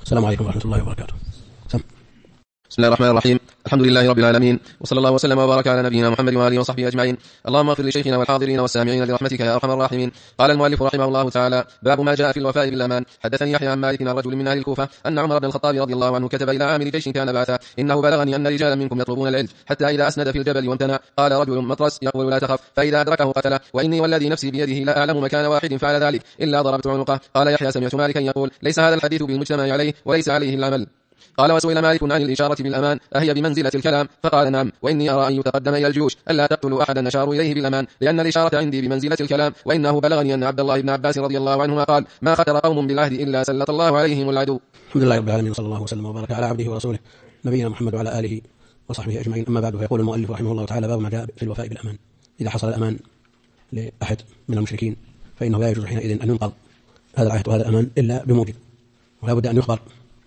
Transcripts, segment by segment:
السلام عليكم ورحمة الله وبركاته. بسم الله الرحمن الرحيم. الحمد لله رب العالمين، وصلى الله وسلم وبارك على نبينا محمد وآله وصحبه أجمعين. اللهم اغفر لشيخنا والحاضرين والسامعين برحمتك يا أرحم الراحمين. قال المؤلف رحمه الله تعالى: باب ما جاء في الوفاء بالأمان. حدثني يحيى عن مالك عن رجل من أهل الكوفة أن عمر بن الخطاب رضي الله عنه كتب إلى عامل جيش كان بعثا: إنه بلغني أن رجالا منكم يطلبون العلج، حتى إذا أسند في الجبل وامتنع قال رجل مطرس يقول: لا تخف، فإذا أدركه قتله، وإني والذي نفسي بيده لا أعلم مكان واحد فعل ذلك إلا ضربت عنقه. قال يحيى: سمعت مالكا يقول: ليس هذا الحديث بالمجتمع عليه وليس عليه العمل. قال: وسئل مالك عن الإشارة بالأمان أهي بمنزلة الكلام؟ فقال: نعم، وإني أرى أن يتقدم إلى الجيوش ألا تقتلوا أحدا أشاروا إليه بالأمان، لأن الإشارة عندي بمنزلة الكلام. وإنه بلغني أن عبد الله بن عباس رضي الله عنهما قال: ما خطر قوم بالعهد إلا سلط الله عليهم العدو. الحمد لله رب العالمين، صلى الله وسلم وبارك على عبده ورسوله نبينا محمد وعلى آله وصحبه أجمعين. أما بعد، فيقول المؤلف رحمه الله تعالى: باب ما جاء في الوفاء بالأمان. إذا حصل الأمان لأحد من المشركين فإنه لا يجوز حينئذ أن ينقض هذا العهد وهذا الأمان إلا بموجب، ولا بد أن يخبر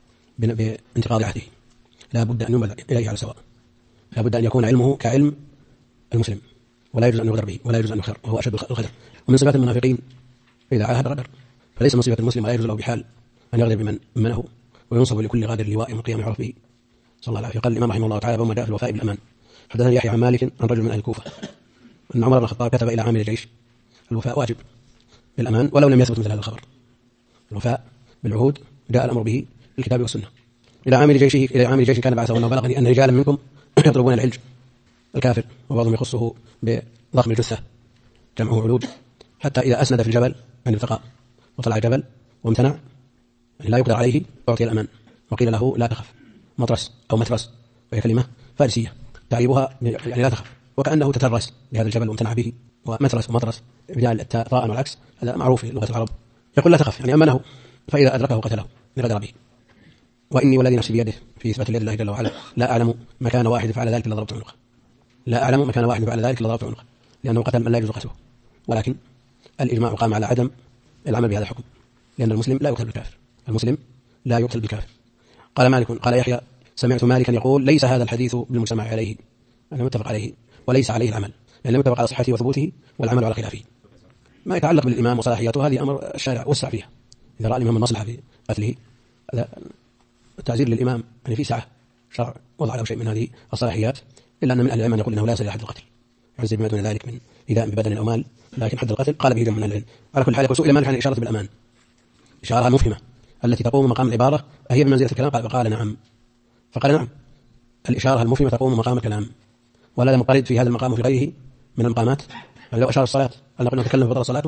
بانتقاض عهده، لا بد أن ينبذ إليه على سواء، لا بد أن يكون علمه كعلم المسلم، ولا يجوز أن يغدر به، ولا يجوز أن يخر، وهو أشد الخدر. ومن صفات المنافقين إذا عاهد غدر، فليس من صفة المسلم، لا يجوز له بحال أن يغدر بمن منه، وينصب لكل غادر لواء يوم القيامة يعرف به. صلى الله عليه وسلم. قال الإمام رحمه الله تعالى: باب ما جاء في الوفاء بالأمان. حدثني يحيى عن مالك عن رجل من أهل الكوفة أن عمر بن الخطاب كتب إلى عامل الجيش: الوفاء واجب بالأمان ولو لم يثبت مثل هذا الخبر. الوفاء بالعهود جاء الأمر به بالكتاب والسنة. إلى عامل جيش كان بعثه أنه بلغني أن رجالا منكم يطلبون العلج الكافر، وبعضهم يخصه بضخم الجثة جمعه علوج، حتى إذا أسند في الجبل يعني ارتقى وطلع الجبل وامتنع يعني لا يقدر عليه أعطي الأمان، وقيل له: لا تخف. مطرس أو مترس وهي كلمة فارسية تعيبها يعني لا تخف، وكأنه تترس لهذا الجبل وامتنع به. ومترس ومطرس بدال التاء طاء والعكس، هذا معروف في لغة العرب. يقول: لا تخف يعني أمنه، فإذا أدركه قتله غدر به. وإني والذي نفسي بيده في إثبات اليد الله جل وعلا لا أعلم مكان واحد فعل ذلك إلا ضربت عنقه. لا أعلم مكان واحد فعل ذلك إلا ضربت عنقه، لأنه قتل من لا يجوز قتله. ولكن الإجماع قام على عدم العمل بهذا الحكم، لأن المسلم لا يقتل بالكافر، المسلم لا يقتل بالكافر. قال مالك: قال يحيى: سمعت مالكا يقول: ليس هذا الحديث بالمجتمع عليه، أنا متفق عليه وليس عليه العمل، لأنه متفق على صحته وثبوته والعمل على خلافه. ما يتعلق بالإمام وصلاحياته هذه أمر الشارع وسع فيها. إذا رأى الإمام المصلحة في قتله هذا التعزير للإمام يعني في سعة، شرع وضع له شيء من هذه الصلاحيات، إلا أن من أهل العلم يقول إنه لا يصل إلى حد القتل، يعزل بما دون ذلك من إيذاء ببدن أو مال، لكن حد القتل قال به جمع من العلم. على كل حال، يقول: سئل مالك عن الإشارة بالأمان، إشارة مفهمة التي تقوم مقام العبارة أهي بمنزلة الكلام؟ قال نعم. فقال: نعم، الإشارة المفهمة تقوم مقام الكلام، ولا مقارد في هذا المقام وفي غيره من المقامات. لو أشار الصلاة هل نقول نتكلم في صلاته،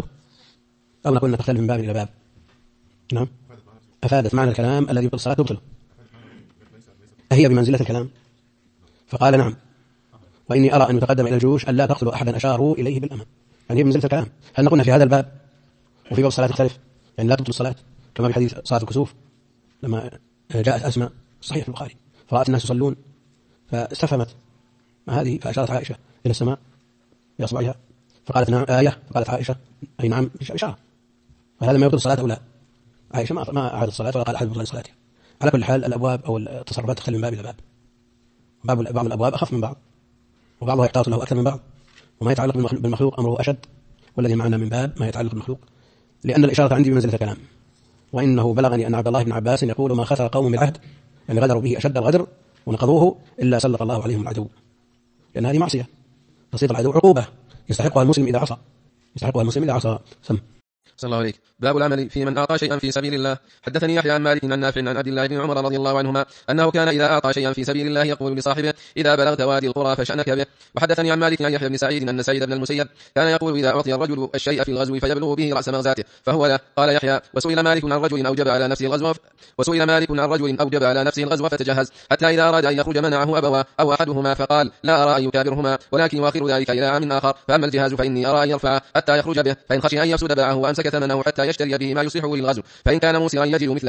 أو نقول نتختلف من باب إلى باب؟ نعم، أفادت معنى الكلام الذي يبطل الصلاة تبطله، أهي بمنزلة الكلام؟ فقال: نعم، وإني أرى أن يتقدم إلى الجيوش ألا تقتلوا أحدا أشاروا إليه بالأمان، يعني هي بمنزلة الكلام. هل نقولنا في هذا الباب وفي باب الصلاة تختلف، يعني لا تبطل الصلاة، كما في حديث صلاة الكسوف لما جاءت أسماء صحيح في البخاري فرأت الناس يصلون فاستفهمت ما هذه، فأشارت عائشة إلى السماء بأصبعها فقالت: نعم آية، فقالت عائشة: أي نعم إشارة. فهذا ما يبطل الصلاة أو لا؟ عائشة ما أعادت الصلاة ولا قال أحد بطلان صلاتها. على كل حال، الأبواب أو التصرفات تختلف من باب إلى باب، بعض الأبواب أخف من بعض، وبعضها يحتاط له أكثر من بعض، وما يتعلق بالمخلوق أمره أشد، والذي معنا من باب ما يتعلق بالمخلوق، لأن الإشارة عندي بمنزلة الكلام. وإنه بلغني أن عبد الله بن عباس يقول: ما خسر قوم بالعهد، يعني غدروا به أشد الغدر ونقضوه إلا سلط الله عليهم العدو، لأن هذه معصية، تسليط العدو عقوبة يستحقها المسلم إذا عصى. صلى الله عليك. باب العمل في من أعطى شيئا في سبيل الله. حدثني يحيى عن مالك عن نافع عن عبد الله بن عمر رضي الله عنهما أنه كان إذا أعطى شيئا في سبيل الله يقول لصاحبه: إذا بلغت وادي القرى فشأنك به. وحدثني عن مالك عن يحيى بن سعيد أن سعيد بن المسيب كان يقول: إذا أعطي الرجل الشيء في الغزو فيبلغ به رأس مغزاته فهو له. قال يحيى: وسئل مالك عن رجل أوجب على نفسه الغزو فتجهز، حتى إذا أراد أن يخرج منعه أبواه أو أحدهما، فقال: لا أرى أن يكابرهما، ولكن يؤخر ذلك إلى عام آخر، فأما الجهاز فإني أرى أن يرفع حتى يخرج به، فإن خشي أن يفسد باعه وأمسك ثمنه حتى يشتري به ما يصلحه للغزو، فإن كان موسرا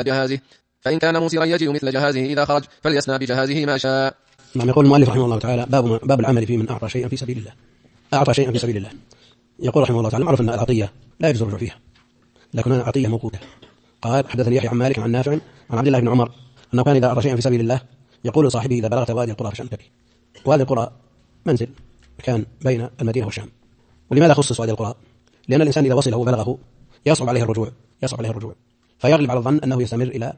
يجد مثل جهازه إذا خرج فليصنع بجهازه ما شاء. نعم. يقول المؤلف رحمه الله تعالى: باب العمل في من أعطى شيئا في سبيل الله. يقول رحمه الله تعالى: معروف أن العطية لا يجوز الرجوع فيها، لكن أنا عطية موقوتة. قال: حدثني يحيى عن مالك عن نافع عن عبد الله بن عمر أنه كان إذا أعطى شيئا في سبيل الله يقول لصاحبه: إذا بلغت وادي القرى فشأنك به. وادي القرى منزل كان بين المدينة والشام. ولماذا خصص وادي القرى؟ لأن الإنسان إذا وصله وبلغه يصعب عليه الرجوع، فيغلب على الظن أنه يستمر إلى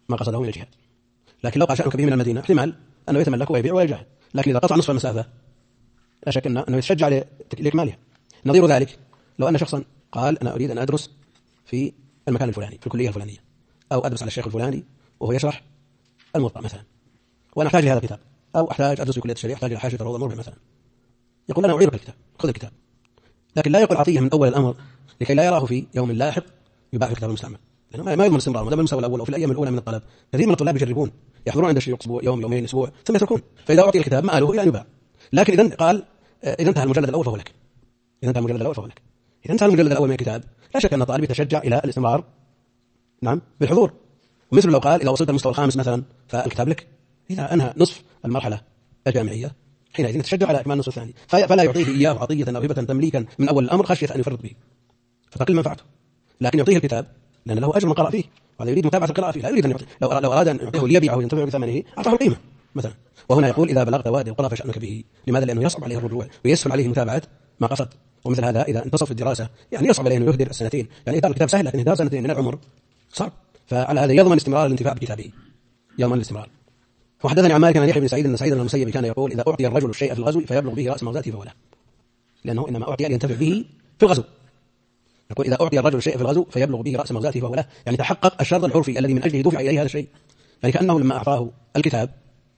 ما قصده من الجهاد. لكن لو قال شأنك به من المدينة احتمال أنه يتملك ويبيع ويجاهد، لكن إذا قطع نصف المسافة لا شك أنه يتشجع لإكمالها. نظير ذلك لو أن شخصا قال أنا أريد أن أدرس في المكان الفلاني في الكلية الفلانية، أو أدرس على الشيخ الفلاني وهو يشرح الموطأ مثلا، وأنا أحتاج لهذا الكتاب، أو أحتاج أدرس في كلية الشريعة أحتاج إلى حاشية الروضة المربع مثلا، يقول أنا أعيرك الكتاب، خذ الكتاب، لكن لا يقول أعطيه من أول الأمر لكي لا يراه في يوم لاحق يباع في الكتاب المستعمل، لأنه ما يضمن الاستمرار. ما دام المستوى الأول أو في الأيام الأولى من الطلب كثير من الطلاب يجربون يحضرون عند الشيوخ أسبوع يوم يومين أسبوع ثم يتركون، فإذا أعطي الكتاب مآله إلى أن يباع. لكن إذا قال إذا انتهى المجلد الأول فهو لك، إذا انتهى المجلد الأول فهو لك، إذا انتهى المجلد الأول من الكتاب لا شك أن الطالب يتشجع إلى الاستمرار نعم بالحضور. ومثل لو قال إذا وصلت المستوى الخامس مثلا فالكتاب لك، إذا أنهى نصف المرحلة الجامعية حينئذ يتشجع على إكمال النصف الثاني، فلا يعطيه إياه عطية أو هبة تمليكا من أول الأمر خشية أن يفرط به فتقل منفعته، لكن يعطيه الكتاب لأن له أجر من قرأ فيه وهذا يريد متابعة القراءة فيه، لا يريد أن يعطيه. لو أراد أن يعطيه ليبيعه وينتفع بثمنه أعطاه القيمة مثلا. وهنا يقول إذا بلغت وادي القرى فشأنك به، لماذا؟ لأنه يصعب عليه الرجوع ويسهل عليه متابعة ما قصد. ومثل هذا إذا انتصف في الدراسة يعني يصعب عليه أن يهدر السنتين، يعني إهدار الكتاب سهل لكن إهدار سنتين من العمر صعب، فعلى هذا يضمن استمرار الانتفاع بكتابه، يضمن الاستمرار. وحدثني عن مالك عن يحيى بن سعيد أن سعيد بن المسيب كان يقول إذا أعطي الرجل الشيء في الغزو فيبلغ به رأس مغزاته فهو له، لأنه إنما أعطي لينتفع به في الغزو. يقول إذا أعطي الرجل الشيء في الغزو فيبلغ به رأس مغزاته فهو له، يعني تحقق الشرط العرفي الذي من أجله دفع إليه هذا الشيء. يعني كأنه لما أعطاه الكتاب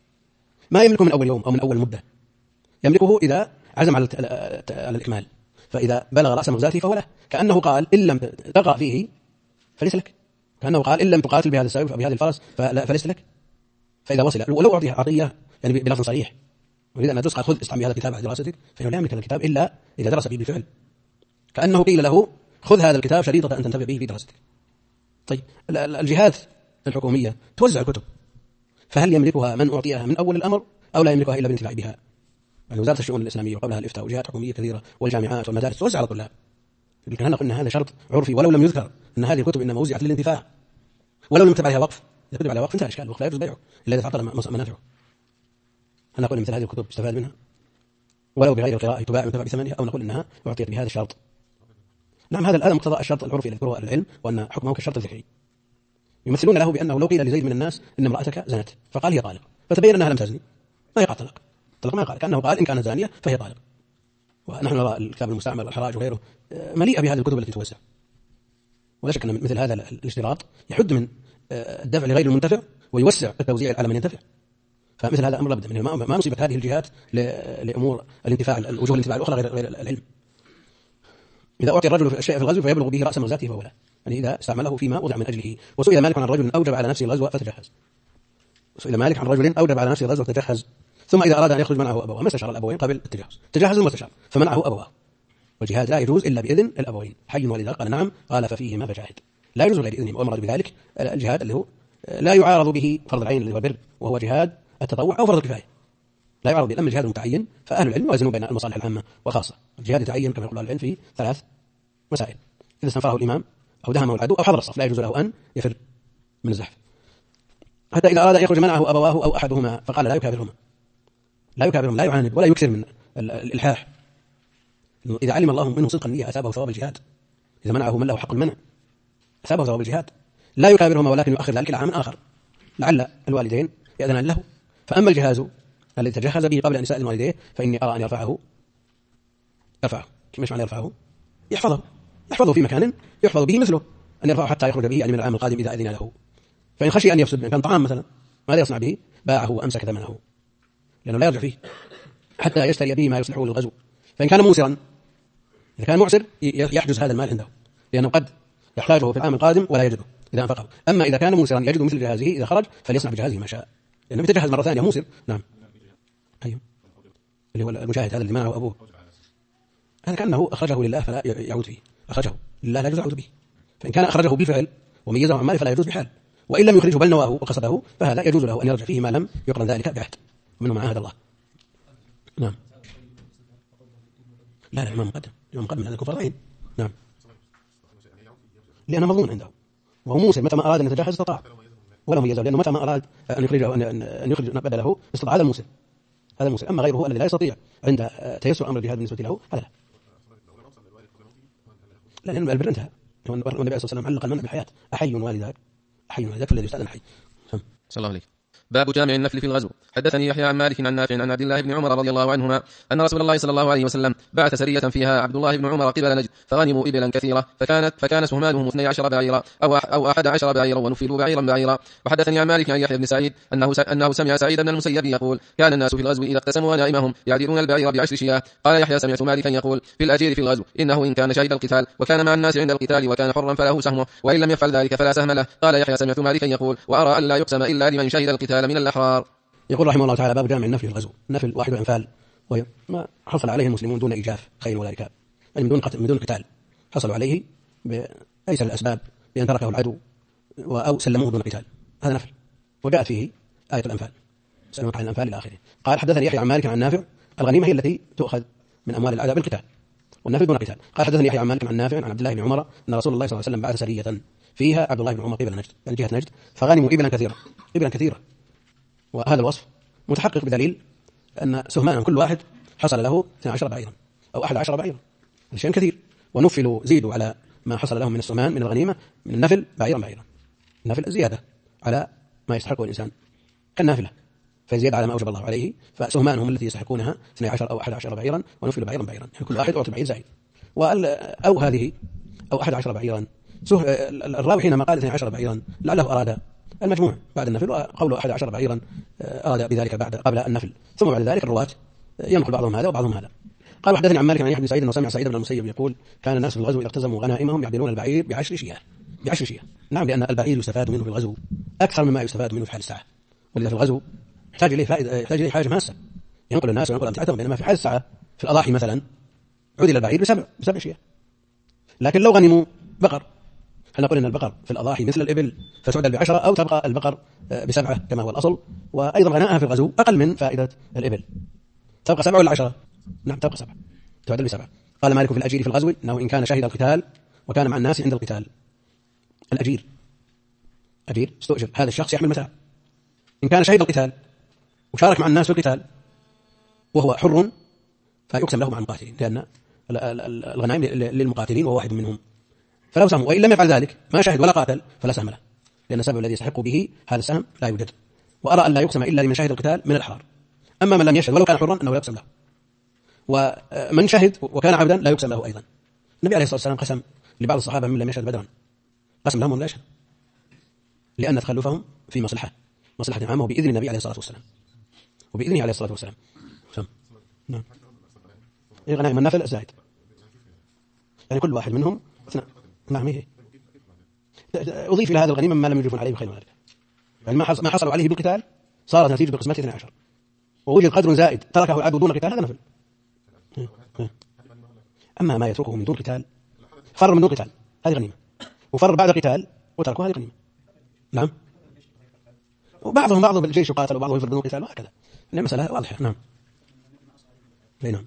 ما يملكه من أول يوم أو من أول مدة، يملكه إذا عزم على الإكمال، فإذا بلغ رأس مغزاته فهو له، كأنه قال إن لم تقع فيه فليس لك، كأنه قال إن لم تقاتل بهذا السيف أو بهذه الفرس فليس لك. فإذا وصل ولو أعطي عطية يعني بلفظ صريح أريد أن أدرس خذ استعمل هذا الكتاب على دراستك، فإنه لا يملك هذا الكتاب إلا إذا درس به بالفعل، كأنه قيل له خذ هذا الكتاب شريطة أن تنتفع به في دراستك. طيب الجهات الحكومية توزع الكتب، فهل يملكها من أعطيها من أول الأمر أو لا يملكها إلا بالانتفاع بها؟ يعني وزارة الشؤون الإسلامية وقبلها الإفتاء وجهات حكومية كثيرة والجامعات والمدارس توزع على الطلاب، لكن هل نقول أن هذا شرط عرفي ولو لم يذكر أن هذه الكتب إنما وزعت للانتفاع ولو لم يكتب عليها وقف؟ إذا كتب عليها وقف انتهى إشكال، الوقف لا يجوز بيعه إلا إذا تعطل منافعه. هل نقول مثل هذه الكتب يستفاد منها ولو بغير القراءة تباع وينتفع بثمنها، أو نقول أنها أعطيت بهذا الشرط؟ نعم هذا مقتضى الشرط العرفي الذي يذكره أهل العلم، وأن حكمه كالشرط الذكري. يمثلون له بأنه لو قيل لزيد من الناس إن امرأتك زنت فقال هي طالق، فتبين أنها لم تزني ما يقع طلاق ما يقع، كأنه قال إن كانت زانية فهي طالق. ونحن نرى الكتاب المستعمل والحراج وغيره مليئة بهذه الكتب التي توزع، ولا شك أن مثل هذا الاشتراط يحد من الدفع لغير المنتفع ويوسع التوزيع على من ينتفع، فمثل هذا أمر لابد منه. ما نصيبت هذه الجهات لأمور الانتفاع وجوه الانتفاع الأخرى غير العلم. إذا أعطي الرجل الشيء في الغزو فيبلغ به رأس مغزاته فهو له، يعني إذا استعمله فيما وضع من أجله. وسئل مالك عن رجل أوجب على نفسه الغزو فتجهز، ثم إذا أراد أن يخرج منعه أبواه، ما استشار الأبوين قبل التجهز، تجهز واستشار فمنعه أبواه، والجهاد لا يجوز إلا بإذن الأبوين. حي والداك قال نعم، قال ففيهما فجاهد، لا يجوز غير إذنهم. والمراد بذلك الجهاد اللي هو لا يعارض به فرض العين اللي هو البر، وهو جهاد التطوع أو فرض الكفاية، لا يعارض به. أما الجهاد المتعين فأهل العلم يوازنون بين المصالح العامة والخاصة. الجهاد يتعين كما يقول أهل العلم في 3 مسائل: إذا استنفره الإمام أو دهمه العدو أو حضر الصف لا يجوز له أن يفر من الزحف، حتى إذا أراد أن يخرج منعه أبواه أو أحدهما فقال لا يكابرهما، لا يعاند ولا يكثر من الإلحاح. إذا علم الله منه صدق النية أثابه ثواب الجهاد، إذا منعه من له حق المنع أثابه ثواب الجهاد. لا يكابرهما ولكن يؤخر ذلك إلى عام آخر لعل الوالدين يأذنان له. فأما الجهاز الذي تجهز به قبل أن يسأل والديه فإني أرى أن يرفعه. كيف معنى يرفعه؟ يحفظه في مكان يحفظ به مثله، أن يرفعه حتى يخرج به يعني من العام القادم إذا أذن له. فإن خشي أن يفسد كان طعام مثلا ماذا يصنع به؟ باعه وأمسك ثمنه، لأنه لا يرجع فيه حتى يشتري به ما يصلحه للغزو. فإن كان موسرا، إذا كان معسر يحجز هذا المال عنده، لأنه قد يحتاجه في العام القادم ولا يجده إذا أنفقه. أما إذا كان موسرا يجد مثل جهازه إذا خرج فليصنع بجهازه ما شاء، لأنه يتجهز مرة ثانية موسر. نعم أيوه، اللي هو المجاهد هذا اللي منعه أبوه، هذا كأنه أخرجه لله فلا يعود فيه، أخرجه لله لا يجوز يعود به. فإن كان أخرجه بالفعل وميزه عن ماله فلا يجوز بحال، وإن لم يخرجه بل نواه وقصده فهذا يجوز له أن يرجع فيه ما لم يقرن ذلك بعهد منه معاهد الله. نعم لا الإمام مقدم هذا كفر عين. نعم لأنه مظلوم عنده وهو موسى، متى ما أراد أن يتجهز استطاع ولا ميزه، لأنه متى ما أراد أن يخرجه أن يخرج بدله استطاع هذا الموسى. أما غيره الذي لا يستطيع عند تيسر أمر الجهاد بالنسبة له هذا لا، لأن البر انتهى. والنبي صلى الله عليه وسلم علق المنع بالحياة: أحي والداك فالذي يستأذن حي. صلى الله عليه. باب جامع النفل في الغزو. حدثني يحيى عن مالك عن نافع عن عبد الله بن عمر رضي الله عنهما أن رسول الله صلى الله عليه وسلم بعث سرية فيها عبد الله بن عمر قبل نجد فغنموا إبلا كثيرة فكان سهمانهم 12 بعيرا أو 11 بعيرا ونفلوا بعيرا بعيرا. وحدثني عن مالك عن يحيى بن سعيد أنه سمع سعيد بن المسيب يقول كان الناس في الغزو إذا اقتسموا غنائمهم يعدلون البعير ب10 شياه. قال يحيى سمعت مالكا يقول في الأجير في الغزو إنه إن كان شهيد القتال وكان مع الناس عند القتال وكان حرا فله سهمه وإن لم يفعل ذلك فلا سهم له. قال يحيى سمعت مالكا يقول وأرى أن لا يقسم إلا لمن شهد القتال من الأحرار. يقول رحمه الله تعالى باب جامع النفل في الغزو. النفل واحد الأنفال وهي ما حصل عليه المسلمون دون إيجاف خيل ولا ركاب، يعني من دون قتال حصلوا عليه بأيسر الأسباب بأن تركه العدو أو سلموه دون قتال، هذا نفل. وجاءت فيه آية الأنفال سألونك عن الأنفال إلى آخره. قال حدثني يحيى عن مالك عن نافع الغنيمة هي التي تؤخذ من أموال الأعداء بالقتال والنفل دون قتال. قال حدثني يحيى عن مالك عن نافع عن عبد الله بن عمر أن رسول الله صلى الله عليه وسلم بعث سرية فيها عبد الله بن عمر قبل نجد، يعني جهة نجد، فغنموا إبلا كثيرة. وهذا الوصف متحقق بدليل أن سهمانهم كل واحد حصل له 12 بعيرا أو 11 بعيرا، شيء كثير. ونفلوا زيدوا على ما حصل لهم من السهمان من الغنيمة من النفل بعيرا. النفل زيادة على ما يستحقه الإنسان كالنافلة، فزيادة على ما أوجب الله عليه. فسهمانهم التي يستحقونها 12 أو 11 بعيرا ونفلوا بعيرا، يعني كل واحد أعطي بعير زائد. أو هذه أو 11 بعيرا. الراوي حينما قال 12 بعيرا لعله أراد المجموع بعد النفل، وقوله 11 بعيرا أراد بذلك قبل النفل، ثم بعد ذلك الرواة ينقل بعضهم هذا وبعضهم هذا. قال وحدثني عن مالك عن يحيى بن سعيد انه سمع سعيد بن المسيب يقول كان الناس في الغزو اذا اقتسموا غنائمهم يعدلون البعير ب10 شياه. نعم، لأن البعير يستفاد منه في الغزو أكثر مما يستفاد منه في حال الساعة، ولذا في الغزو يحتاج إليه حاجة ماسة ينقل الناس وينقل أمتعتهم، بينما في حال الساعة في الأضاحي مثلا عدل البعير ب7 شياه. لكن لو غنموا بقر، هل نقول أن البقر في الأضاحي مثل الإبل فتعدل ب10 أو تبقى البقر ب7 كما هو الأصل؟ وأيضا غنائها في الغزو أقل من فائدة الإبل، تبقى 7 ولا 10؟ نعم تبقى 7، تعدل ب7. قال مالك في الأجير في الغزو إنه إن كان شهد القتال وكان مع الناس عند القتال. الأجير استؤجر، هذا الشخص يحمل متاع. إن كان شهد القتال وشارك مع الناس في القتال وهو حر فيقسم له مع المقاتلين، لأن الغنائم للمقاتلين وهو واحد منهم، فلو سهم. وإن لم يفعل ذلك ما شهد ولا قاتل فلا سهم له، لأن السبب الذي يستحق به هذا السهم لا يوجد. وأرى أن لا يقسم إلا لمن شهد القتال من الأحرار. أما من لم يشهد ولو كان حرا أنه يقسم له، ومن شهد وكان عبدا لا يقسم له أيضا. النبي عليه الصلاة والسلام قسم لبعض الصحابة من لم يشهد بدرا، قسم لهم ولا يشهد، لأن تخلفهم في مصلحة عامة وبإذن النبي عليه الصلاة والسلام وبإذنه عليه الصلاة والسلام. نعم، غنائم النفل الزائد، يعني كل واحد منهم نعم أضيف إلى هذا الغنيمة ما لم يجرفون عليه بخير ذلك، يعني ما حصلوا عليه بالقتال صارت نتيجة قسمته 12، ووجد قدر زائد تركه العدو دون قتال، هذا نفل. أما ما يتركه من دون قتال، فر من دون قتال هذه غنيمة، وفر بعد قتال وتركه هذه غنيمة. نعم، وبعضهم بالجيش يقاتل وبعضهم يفر بدون قتال وهكذا، المسألة واضحة. نعم نعم.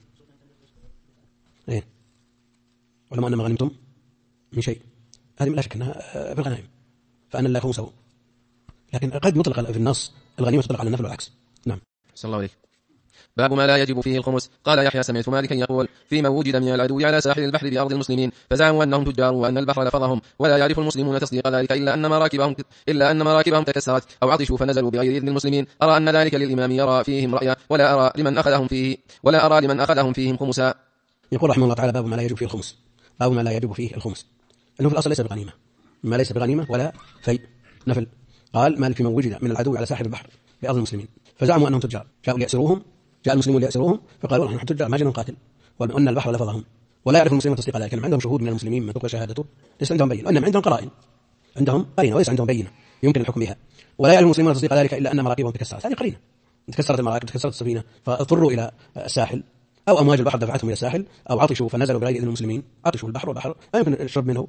ولما أن ما غنمتم من شيء، هذه لا شك أنها في الغنائم، فأنا لا خمسه، لكن قد يطلق في النص الغنيمة تطلق على النفل والعكس. نعم. صلى الله عليه. باب ما لا يجب فيه الخمس. قال يحيى سمعت مالكا يقول فيما وجد من العدو على ساحل البحر بأرض المسلمين فزعموا أنهم تجار وأن البحر لفظهم، ولا يعرف المسلمون تصديق ذلك إلا أن مراكبهم تكسرت أو عطشوا فنزلوا بغير إذن المسلمين. أرى أن ذلك للإمام يرى فيهم رأيا، ولا أرى لمن أخذهم فيهم خمسا. يقول رحمه الله تعالى باب ما لا يجب فيه الخمس. باب ما لا يجب فيه الخمس، أنه في الأصل ليس بغنيمة، ما ليس بغنيمة ولا فيء نفل. قال مالك فيما وجد من العدو على ساحل البحر بأرض المسلمين فزعموا أنهم تجار، جاء المسلمون ليأسروهم فقالوا نحن تجار ما جئنا نقاتل، وأن البحر لفظهم، ولا يعرف المسلمون تصديق ذلك. عندهم شهود من المسلمين من تقبل شهادته ليس عندهم بينة، وإنما عندهم قرائن، عندهم قرينة وليس عندهم بينة يمكن الحكم بها. ولا يعرف المسلمون تصديق ذلك إلا أن مراكبهم تكسرت، هذه قرينة، تكسرت المراكب، تكسرت السفينة فاضطروا إلى الساحل، أو أمواج البحر دفعتهم إلى الساحل، أو عطشوا فنزلوا بغير إذن المسلمين، عطشوا البحر والبحر ما يمكن الشرب منه،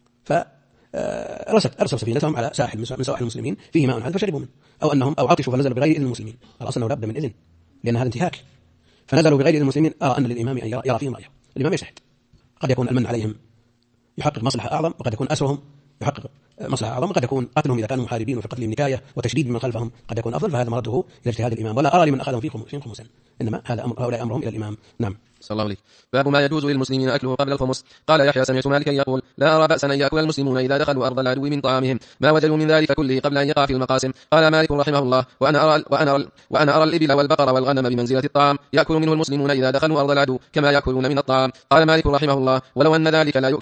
أرسل سفينتهم على ساحل من سواحل المسلمين فيه ماء حاد فشربوا منه، أو عطشوا فنزلوا بغير إذن المسلمين. الأصل أنه لابد من إذن، لأن هذا انتهاك، فنزلوا بغير إذن المسلمين. أرى أن للإمام أن يرى فيهم رأيه. الإمام يشهد، قد يكون المن عليهم يحقق مصلحة أعظم، وقد يكون أسرهم يحقق مصلحة أعظم. قد يكون قتلهم إذا كانوا محاربين وفي قتلهم نكاية وتشديد من خلفهم قد يكون أفضل، فهذا مرده إلى اجتهاد الإمام، ولا أرى لمن أخذهم فيهم خمسا، إنما هؤلاء أمرهم إلى الإمام. نعم. صلى الله عليه. باب ما يجوز للمسلمين أكله قبل الخمس. قال يحيى سمعت مالكا يقول لا أرى بأسا أن يأكل المسلمون إذا دخلوا أرض العدو من طعامهم ما وجدوا من ذلك كله قبل أن يقع في المقاسم. قال مالك رحمه الله وأنا أرى الإبل والبقر والغنم بمنزلة الطعام يأكل منه المسلمون إذا دخلوا أرض العدو كما يأكلون من الطعام. قال مالك رحمه الله ولو أن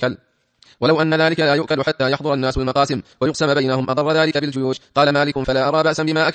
ذلك لا يؤكل حتى يحضر الناس المقاسم ويقسم بينهم أضر ذلك بالجيوش. قال مالك فلا أرى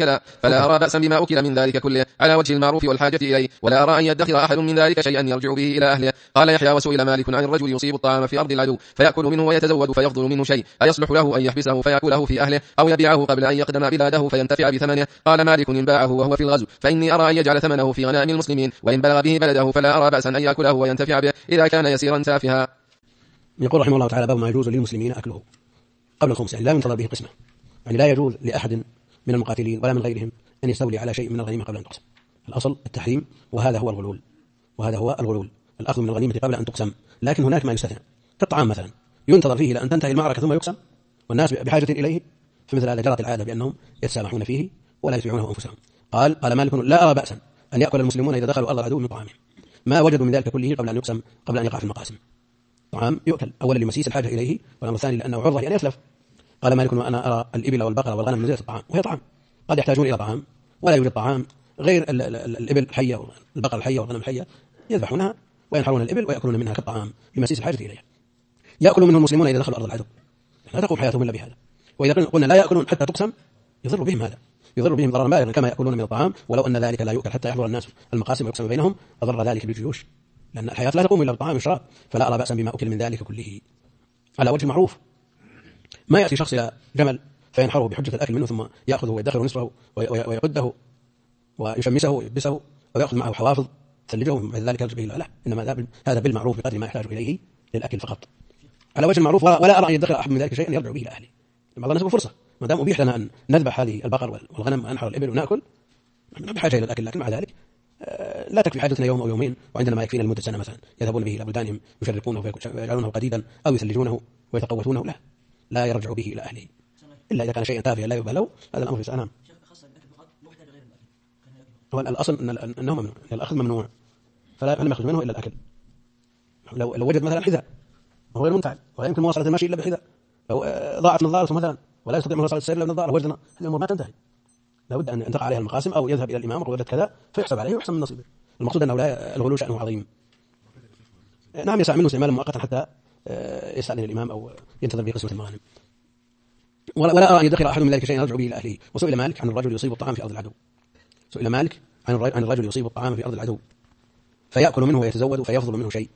بأسا بما أكل من ذلك كله على وجه المعروف والحاجة إليه، ولا أرى أن يدخر أحد من ذلك شيئا يرجع به إلى أهله. قال يحيى وسئل مالك عن الرجل يصيب الطعام في أرض العدو فيأكل منه ويتزود فيفضل منه شيء أيصلح له أن يحبسه فيأكله في أهله أو يبيعه قبل أن يقدم بلاده فينتفع بثمنه؟ قال مالك إن باعه وهو في الغزو فإني أرى أن يجعل ثمنه في غنائم المسلمين، وإن بلغ به بلده فلا أرى بأسا أن يأكله وينتفع به إذا كان يسيرا تافها. يقول رحمه الله تعالى باب ما يجوز للمسلمين أكله قبل الخمس، يعني لا ينتظر به قسمة، يعني لا يجوز لأحد من المقاتلين ولا من غيرهم أن يستولي على شيء من الغنيمة قبل أن تقسم. الأصل التحريم، وهذا هو الغلول، الأخذ من الغنيمة قبل أن تقسم. لكن هناك ما يستثنى كالطعام مثلا، ينتظر فيه إلى أن تنتهي المعركة ثم يقسم والناس بحاجة إليه، فمثل هذا جرت العادة بأنهم يتسامحون فيه ولا يدفعونه أنفسهم. قال مالك لا أرى بأسا أن يأكل المسلمون إذا دخلوا أرض العدو من طعامهم ما وجدوا من ذلك كله قبل أن يقسم، قبل أن يقع في المقاسم. طعام يؤكل أولا لمسيس الحاجة إليه، والأمر الثاني لأنه عرضة أن يتلف. قال مالك وأنا أرى الإبل والبقر والغنم منزلة الطعام، وهي طعام، قد يحتاجون إلى طعام ولا يوجد طعام غير الإبل الحية والبقر الحية والغنم الحية، يذبحونها وينحرون الإبل ويأكلون منها كالطعام لمسيس الحاجة إليها. يأكل منه المسلمون إذا دخلوا أرض العدو، لا تقوم حياتهم إلا بهذا. وإذا قلنا لا يأكلون حتى تقسم يضر بهم، هذا يضر بهم ضررا بالغا كما يأكلون من الطعام، ولو أن ذلك لا يؤكل حتى يحضر الناس المقاسم ويقسم بينهم أضر ذلك بالجيوش، لأن الحياة لا تقوم إلا بالطعام والشراب. فلا أرى بأسا بما أكل من ذلك كله على وجه معروف. ما يأتي شخص إلى جمل فينحره بحجة الأكل منه ثم يأخذه ويدخره نصفه ويقده ويشمسه ويلبسه ويأخذ معه حوافظ ثلجه ومن ذلك يرجع به لا، إنما هذا بالمعروف بقدر ما يحتاج إليه للأكل فقط على وجه المعروف، ولا أرى أن يدخل أحد من ذلك شيئا يرجع به إلى أهله. بعض الناس فرصة ما دام أبيح لنا أن نذبح هذه البقر والغنم وننحر الإبل ونأكل، نحن بحاجة إلى الأكل، لكن مع ذلك لا تكفي حاجتنا يوم أو يومين، وعندنا ما يكفينا لمدة سنة مثلا يذهبون به إلى بلدانهم يشرقونه ويجعلونه قديدا أو يثلجونه ويتقوتونه، لا يرجع به إلى أهله إلا إذا كان شيئا تافها لا يقبل له، هذا الأمر في سأنام. هو الأصل أنه ممنوع، الأخذ ممنوع، فلا يخرج منه إلا الأكل. لو وجد مثلا حذاء وهو غير منتعل ولا يمكن مواصلة المشي إلا بحذاء، لو ضاعت نظارته مثلا ولا يستطيع مواصلة السير إلا بنظارة، وجدنا هذه الأمور ما تنتهي، لابد أن تقع عليها المقاسم أو يذهب إلى الإمام ووجد كذا فيحسب عليه ويحسب من نصيبه. المقصود أنه لا الغلو شأنه عظيم. نعم يسع منه استعمالا مؤقتا حتى يستأذن الإمام أو ينتظر به قسمة المغانم، ولا أرى أن يدخل أحد من ذلك شيئا يرجع به إلى أهله. وسئل مالك عن الرجل يصيب الطعام في أرض العدو، سئل مالك عن الرجل يصيب الطعام في أرض العدو فيأكل منه ويتزود فيفضل منه شيء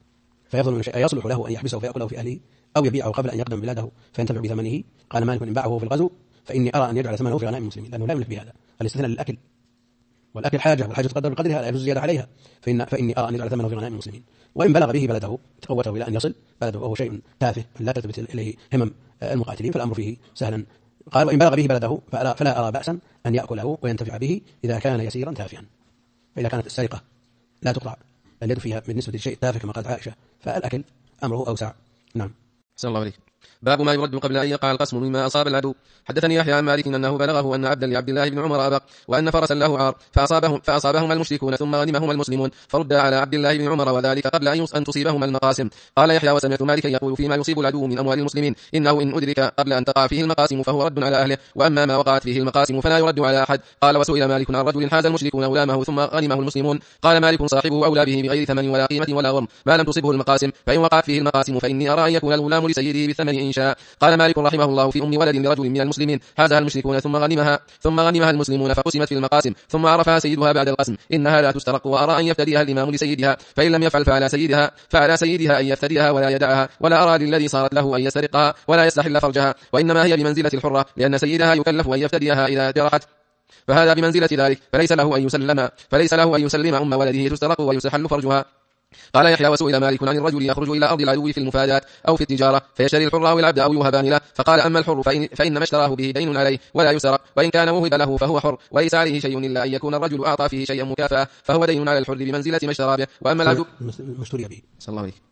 يصلح له أن يحبسه فيأكله في أهله أو يبيعه قبل أن يقدم بلاده فينتفع بثمنه. قال مالك إن باعه في الغزو فإني أرى أن يجعل ثمنه في غنائم المسلمين، لأنه لا يملك بهذا الاستثناء للأكل، والأكل حاجة والحاجة تقدر بقدرها لا يجوز زيادة عليها، فإني أرى أن يجعل ثمنه في غنائم المسلمين. وإن بلغ به بلده تقوته إلى أن يصل بلده وهو شيء تافه لا تثبت إليه همم المقاتلين فالأمر فيه سهلا. قال وإن بلغ به بلده فلا أرى بأسا أن يأكله وينتفع به إذا كان يسيرا تافها. فإذا كانت السرقة لا تقطع اليد فيها بالنسبة لشيء تافه كما قالت عائشة فالأكل أمره أوسع. نعم. صلى الله عليه. باب ما يرد قبل أن يقع القسم مما أصاب العدو. حدثني يحيى عن مالك أنه بلغه أن عبدا لعبد الله بن عمر أبق وأن فرسا له عار فأصابهما المشركون ثم غنمهما المسلمون فرد على عبد الله بن عمر وذلك قبل أن تصيبهما المقاسم. قال يحيى وسمعت مالك يقول فيما يصيب العدو من أموال المسلمين إنه إن أدرك قبل أن تقع فيه المقاسم فهو رد على أهله، وأما ما وقعت فيه المقاسم فلا يرد على أحد. قال وسئل مالك عن رجل حاز المشركون غلامه ثم غنمه المسلمون، قال مالك صاحبه أولى به بغير ثمن ولا قيمة ولا غرم ما لم تصبه المقاسم، فإن وقعت فيه المقاسم فإني أرى أن يكون الغلام لسيده بالثمن إن شاء. قال مالك رحمه الله في ولد لرجل من المسلمين حازها المشركون ثم غنمها المسلمون فقسمت في المقاسم ثم عرفها سيدها بعد القسم إنها لا تسترق، وأرى أن يفتديها الإمام لسيدها، فإن لم يفعل فعلى سيدها أن يفتديها ولا يدعها، ولا أرى للذي صارت له أن يسترقها ولا يستحل فرجها، وإنما هي بمنزلة الحرة لأن سيدها يكلف أن يفتديها إذا جرحت، فهذا بمنزلة ذلك، فليس له أن يسلم أم ولده تسترق ويستحل فرجها. قال يحيى وسئل مالك عن الرجل يخرج إلى أرض العدو في المفادات أو في التجارة فيشتري الحر أو العبد أو يوهبان له، فقال أما الحر فإنما اشتراه به دين عليه ولا يسرق، وإن كان موهب له فهو حر وليس عليه شيء إلا أن يكون الرجل أعطى فيه شيئا مكافأة فهو دين على الحر بمنزلة ما اشترى به. وأما العبد مشتري به صلى الله عليه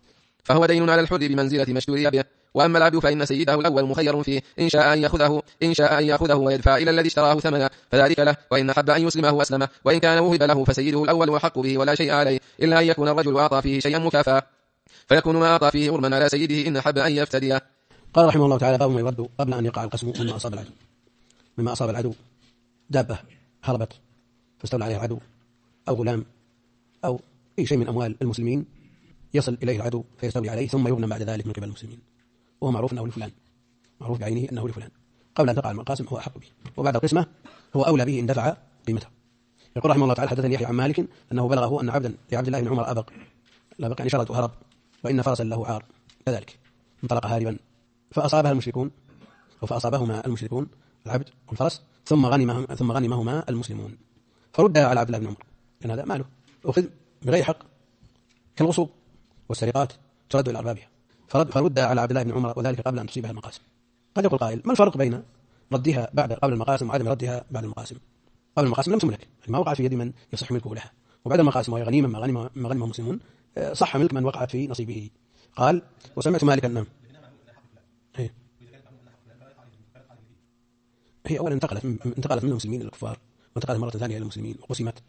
فهو دين على الحر بمنزلة ما اشتري به. وأما العبد فإن سيده الأول مخير فيه، إن شاء أن يأخذه ويدفع إلى الذي اشتراه ثمنا فذلك له، وإن أحب أن يسلمه أسلمه، وإن كان وهب له فسيده الأول أحق به ولا شيء عليه، إلا أن يكون الرجل أعطى فيه شيئا مكافأة، فيكون ما أعطى فيه غرما على سيده إن أحب أن يفتديه. قال رحمه الله تعالى: باب ما يرد قبل أن يقع القسم مما أصاب العدو دابة هربت فاستولى عليها العدو، أو غلام، أو أي شيء من أموال المسلمين يصل إليه العدو فيستولي عليه ثم يغنم بعد ذلك من قبل المسلمين، وهو معروف أنه لفلان، معروف بعينه أنه لفلان، قبل أن تقع المقاسم هو أحق به، وبعد القسمة هو أولى به إن دفع قيمته. يقول رحمه الله تعالى: حدثني يحيى عن مالك أنه بلغه أن عبدا لعبد الله بن عمر أبق يعني شرد وهرب، وإن فرسا له عار كذلك انطلق هاربا فأصابهما المشركون العبد والفرس ثم غنمهما المسلمون فرد على عبد الله بن عمر، لأن هذا ماله أخذ بغير حق كالغصوب والسرقات ترد إلى أربابها، فرد على عبد الله بن عمر، وذلك قبل أن تصيبها المقاسم. قد يقول قائل: ما الفرق بين ردها قبل المقاسم وعدم ردها بعد المقاسم؟ قبل المقاسم لم تملك، ما وقعت في يد من يصح ملكه لها، وبعد المقاسم وهي غنيمة ما غنمه المسلمون صح ملك من وقعت في نصيبه. قال: وسمعت مالكا نعم. هي أولا انتقلت من المسلمين إلى الكفار، وانتقلت مرة ثانية إلى المسلمين وقسمت.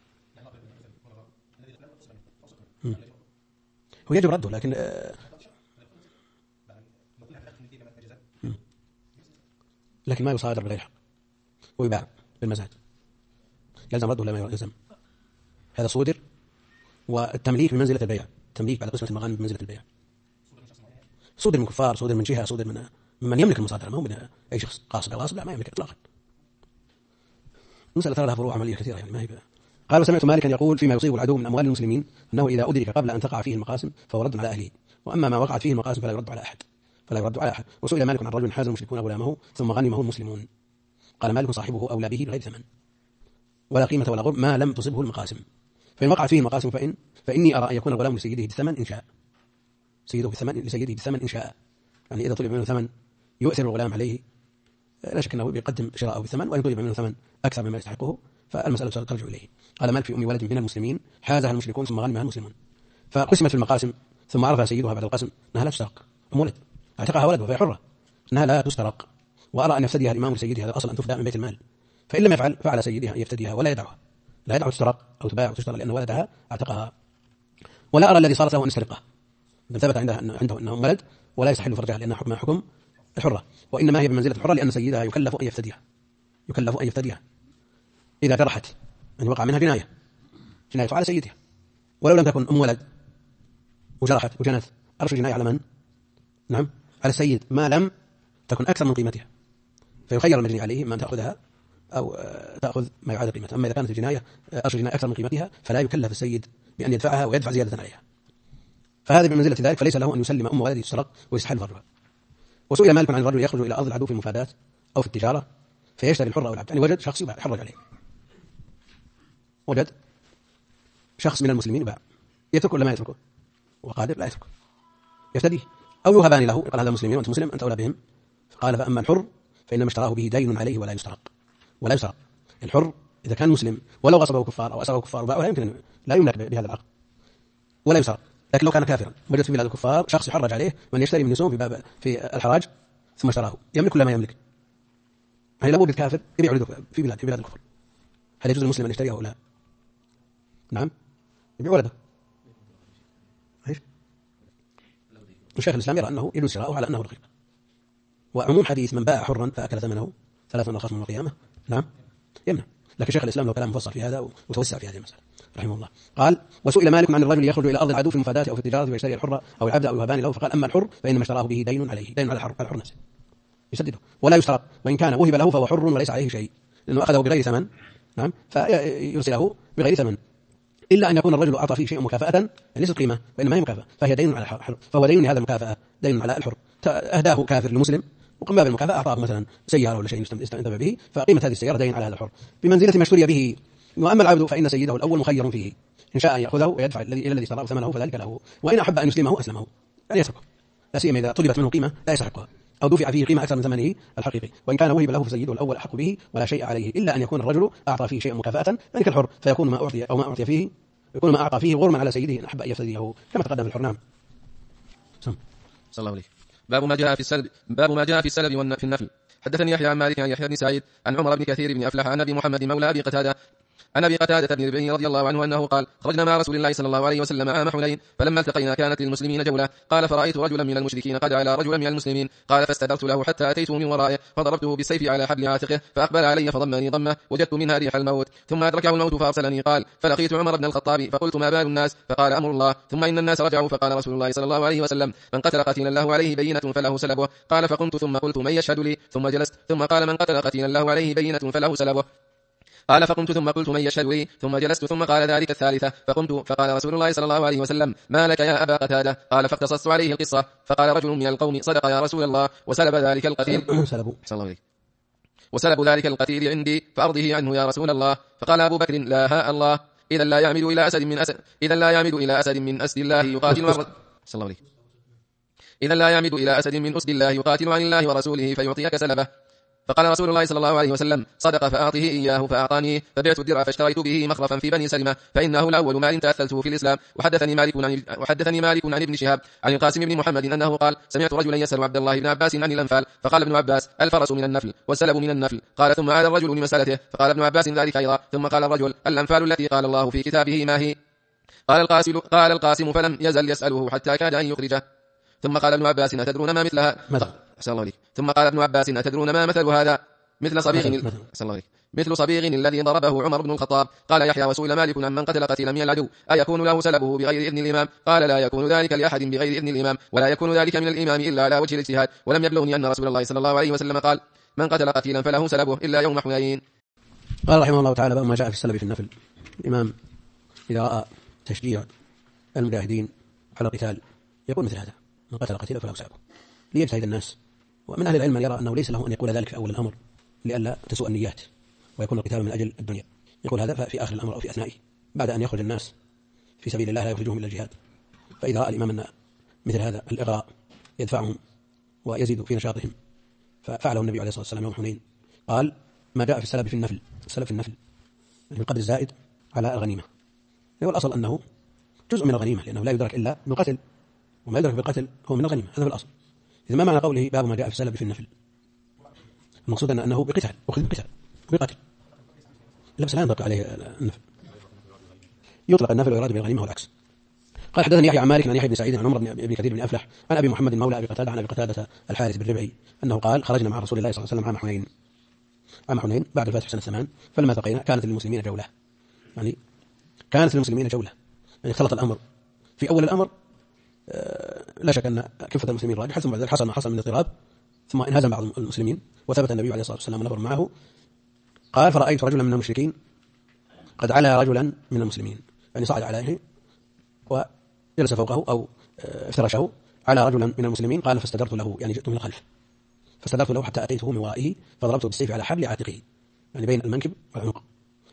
هو يجب رده، لكن ما يصادر بغير حق ويباع بالمزاد، يلزم رده ولا ما يلزم؟ هذا صودر، والتمليك بمنزلة البيع، التمليك بعد قسمة المغانم بمنزلة البيع، صودر من كفار، صودر من جهة، صودر من يملك المصادرة، ما هو من أي شخص قاصد أو غاصب، لا ما يملك إطلاقا. مسألة ترى لها فروع عملية كثيرة يعني ما هي بقى. قال: وسمعت مالكا يقول فيما يصيب العدو من أموال المسلمين أنه إذا أدرك قبل أن تقع فيه المقاسم فهو رد على أهله، وأما ما وقعت فيه المقاسم فلا يرد على أحد. وسئل مالك عن رجل حاز المشركون غلامه ثم غنمه المسلمون، قال مالك: صاحبه أولى به بغير ثمن ولا قيمة ولا غرم ما لم تصبه المقاسم، فإن وقعت فيه المقاسم فإني أرى أن يكون الغلام لسيده بالثمن إن شاء، لسيده بالثمن إن شاء، يعني إذا طلب منه ثمن يؤثر الغلام عليه لا شك أنه بيقدم شراءه بالثمن، وإن طلب منه ثمن أكثر مما يستحقه فالمسألة ترجع إليه. قال مالك: في أم ولد من المسلمين حازها المشركون ثم غنمها المسلمون، فقسمت في المقاسم ثم عرفها سيدها بعد القسم أنها لا تسترق، أم ولد اعتقها ولد وهي حرة، أنها لا تسترق، وأرى أن يفتديها الإمام لسيدها، هذا أصلا أن تفدى من بيت المال، فإن لم يفعل فعل سيدها أن يفتديها ولا يدعها، لا يدعها تسترق أو تباع وتشترى لأن ولدها اعتقها، ولا أرى الذي صارت له أن يسترقها، بل ثبت عنده أنه ولد ولا يستحل فرجها لأنها حكمها حكم الحرة، وإنما هي بمنزلة الحرة لأن سيدها يكلف أن يفتديها إذا جرحت أن وقع منها جناية على سيدها، ولو لم تكن أم ولد وجرحت وجنت أرش جناية على من؟ نعم على السيد، ما لم تكن أكثر من قيمتها، فيخير المجني عليه ما أن تأخذها أو تأخذ ما يعادل قيمتها. أما إذا كانت الجناية أرش جناية أكثر من قيمتها فلا يكلف السيد بأن يدفعها ويدفع زيادة عليها، فهذا بمنزلة ذلك، فليس له أن يسلم أم ولده تسرق ويستحل فرجها. وسئل مالك عن الرجل يخرج إلى أرض العدو في المفادات أو في التجارة فيشتري الحر أو العبد، يعني وجد شخص يحرج عليه، وجد شخص من المسلمين باع، يتركه ولا ما يتركه؟ وقادر لا يتركه، يفتديه أو يوهبان له، قال هذا مسلمين وأنت مسلم أنت أولى بهم، فقال: فأما الحر فإنما اشتراه به دين عليه ولا يسرق. الحر إذا كان مسلم ولو غصبه كفار أو أسره كفار باع لا يملك بهذا العقد ولا يسرق، لكن لو كان كافرا وجد في بلاد الكفار شخص يحرج عليه من يشتري من نسوم في الحراج ثم اشتراه، يملك كل ما يملك، هل لو وجد كافر يبيع ولده في بلاد الكفر، هل يجوز المسلم أن يشتريه أو لا؟ نعم يبيع ولده. الشيخ الإسلام يرى أنه يجوز شراؤه على أنه رقيق، وعموم حديث من باع حرا فأكل ثمنه 3 أرخص من القيامة نعم يمنع، لكن شيخ الإسلام له كلام مفصل في هذا وتوسع في هذه المسألة رحمه الله. قال: وسئل مالك عن الرجل يخرج إلى أرض العدو في المفادات أو في التجارة ويشتري الحر أو العبد أو يهبان له، فقال: أما الحر فإنما اشتراه به دين عليه، دين على الحر نفسه يسدده ولا يسرق، وإن كان وهب له فهو حر وليس عليه شيء لأنه أخذه بغير ثمن نعم فيرسله بغير ثمن، إلا أن يكون الرجل أعطى فيه شيء مكافأة ليست قيمة فإنما هي مكافأة، فهي دين على الحر، فهو دين لهذا المكافأة، دين على الحر، أهداه كافر لمسلم وقم باب المكافأة أعطاه مثلا سيارة ولا شيء يستنتفع به، فقيمة هذه السيارة دين على هذا الحر بمنزلة ما اشتري به. وأما العبد فإن سيده الأول مخير فيه، إن شاء أن يأخذه ويدفع إلى الذي اشتراه ثمنه فذلك له، وإن أحب أن يسلمه أسلمه، يعني يتركه، لا سيما إذا طلبت منه قيمة لا يستحقها أو دفع فيه قيمة أكثر من ثمنه الحقيقي، وإن كان وهب له فسيده الأول أحق به ولا شيء عليه، إلا أن يكون الرجل أعطى فيه شيء مكافأة ذلك الحر، فيكون ما أعطي أو ما أعطي فيه يكون ما أعطى فيه غرما على سيده إن أحب أن يفتديه كما تقدم في الحر. نعم. صلى الله عليه. باب ما جاء في السلب في النفل. حدثني يحيى عن مالك عن يحيى بن سعيد عن عمر بن كثير بن أفلح عن أبي محمد مولى أبي قتادة عن أبي قتادة بن ربيع رضي الله عنه أنه قال: خرجنا مع رسول الله صلى الله عليه وسلم عام حنين، فلما التقينا كانت للمسلمين جولة. قال: فرأيت رجلا من المشركين قد على رجلا من المسلمين. قال: فاستدرت له حتى أتيته من ورائه فضربته بالسيف على حبل عاتقه، فأقبل علي فضمني ضمه وجدت منها ريح الموت، ثم أدركه الموت فأرسلني. قال: فلقيت عمر بن الخطاب فقلت: ما بال الناس؟ فقال: أمر الله. ثم إن الناس رجعوا، فقال رسول الله صلى الله عليه وسلم: من قتل قتيلا له عليه بينة فله سلبه. قال: فقمت ثم قلت: من يشهد لي؟ ثم جلست. ثم قال: من قتل قتيلا له عليه بينة فله سلبه. قال: فقمت ثم قلت: من يشهد لي؟ ثم جلست. ثم قال ذلك الثالثة. فقمت. فقال رسول الله صلى الله عليه وسلم: ما لك يا أبا قتادة؟ قال: فاقتصصت عليه القصة. فقال رجل من القوم: صدق يا رسول الله، وسلب ذلك القتيل وسلب ذلك القتيل عندي فأرضه عنه يا رسول الله. فقال أبو بكر: لا هاء الله، إذا لا يعمد إلى أسد من أسد الله يقاتل إذا لا يعمد إلى أسد من أسد الله يقاتل عن الله ورسوله فيعطيك سلبه. فقال رسول الله صلى الله عليه وسلم: صدق، فأعطه إياه. فأعطانيه، فبعت الدرع فاشتريت به مخرفا في بني سلمة، فإنه الأول مال تأثلته في الإسلام. وحدثني مالك عن ابن شهاب عن القاسم بن محمد أنه قال: سمعت رجلا يسأل عبد الله بن عباس عن الأنفال، فقال ابن عباس: الفرس من النفل والسلب من النفل. قال: ثم عاد الرجل لمسألته، فقال ابن عباس ذلك أيضا. ثم قال الرجل: الأنفال التي قال الله في كتابه ما هي؟ قال القاسم: فلم يزل يسأله حتى كاد أن يخرجه. ثم قال ابن عباس: أتدرون ما مثلها؟ ثم قال ابن عباس: أتدرون ما مثل هذا؟ مثل صبيغ الذي ضربه عمر بن الخطاب. قال يحيى: وسئل مالك عن من قتل قتيلا من العدو أيكون له سلبه بغير إذن الإمام؟ قال: لا يكون ذلك لأحد بغير إذن الإمام، ولا يكون ذلك من الإمام إلا على وجه الاجتهاد. ولم يبلغني أن رسول الله صلى الله عليه وسلم قال: من قتل قتيلا فله سلبه إلا يوم حنين. قال رحمه الله تعالى: باب ما جاء في السلب في النفل. الإمام إذا رأى تشجيع المجاهدين على القتال يقول مثل هذا: من قتل قتيلا فله سلبه، ليجتهد الناس. ومن أهل العلم من يرى أنه ليس له أن يقول ذلك في أول الأمر لئلا تسوء النيات ويكون القتال من أجل الدنيا، يقول هذا في آخر الأمر أو في أثنائه بعد أن يخرج الناس في سبيل الله لا يخرجهم إلى الجهاد. فإذا رأى الإمام أن مثل هذا الإغراء يدفعهم ويزيد في نشاطهم ففعله النبي عليه الصلاة والسلام يوم حنين. قال: ما جاء في السلب في النفل. السلب في النفل يعني القدر الزائد على الغنيمة. والأصل أنه جزء من الغنيمة، لأنه لا يدرك إلا بالقتل، وما يدرك بالقتل هو من الغنيمة. هذا في الأصل. إذا ما معنى قوله باب ما جاء في السلب في النفل؟ المقصود أنه بقتال، أخذ بقتال بقتل، لا بس لا ينطبق عليه النفل، يطلق النفل ويراد بالغنيمة والعكس. قال: حدثني يحيى عن مالك عن يحيى بن سعيد عن عمر بن كثير بن أفلح عن أبي محمد مولى أبي قتادة عن أبي قتادة الحارث بن ربعي أنه قال: خرجنا مع رسول الله صلى الله عليه وسلم عام حنين بعد الفتح سنة 8، فلما التقينا كانت للمسلمين جولة. يعني كانت للمسلمين جولة، يعني اختلط الأمر. في أول الأمر لا شك أن كفة المسلمين راجحة، ثم بعد ذلك حصل ما حصل من اضطراب، ثم انهزم بعض المسلمين وثبت النبي عليه الصلاة والسلام ونفر معه. قال: فرأيت رجلا من المشركين قد علا رجلا من المسلمين، يعني صعد عليه وجلس فوقه أو افترشه على رجلا من المسلمين. قال: فاستدرت له، يعني جئت من الخلف فاستدرت له حتى أتيته من ورائه فضربته بالسيف على حبل عاتقه، يعني بين المنكب والعنق،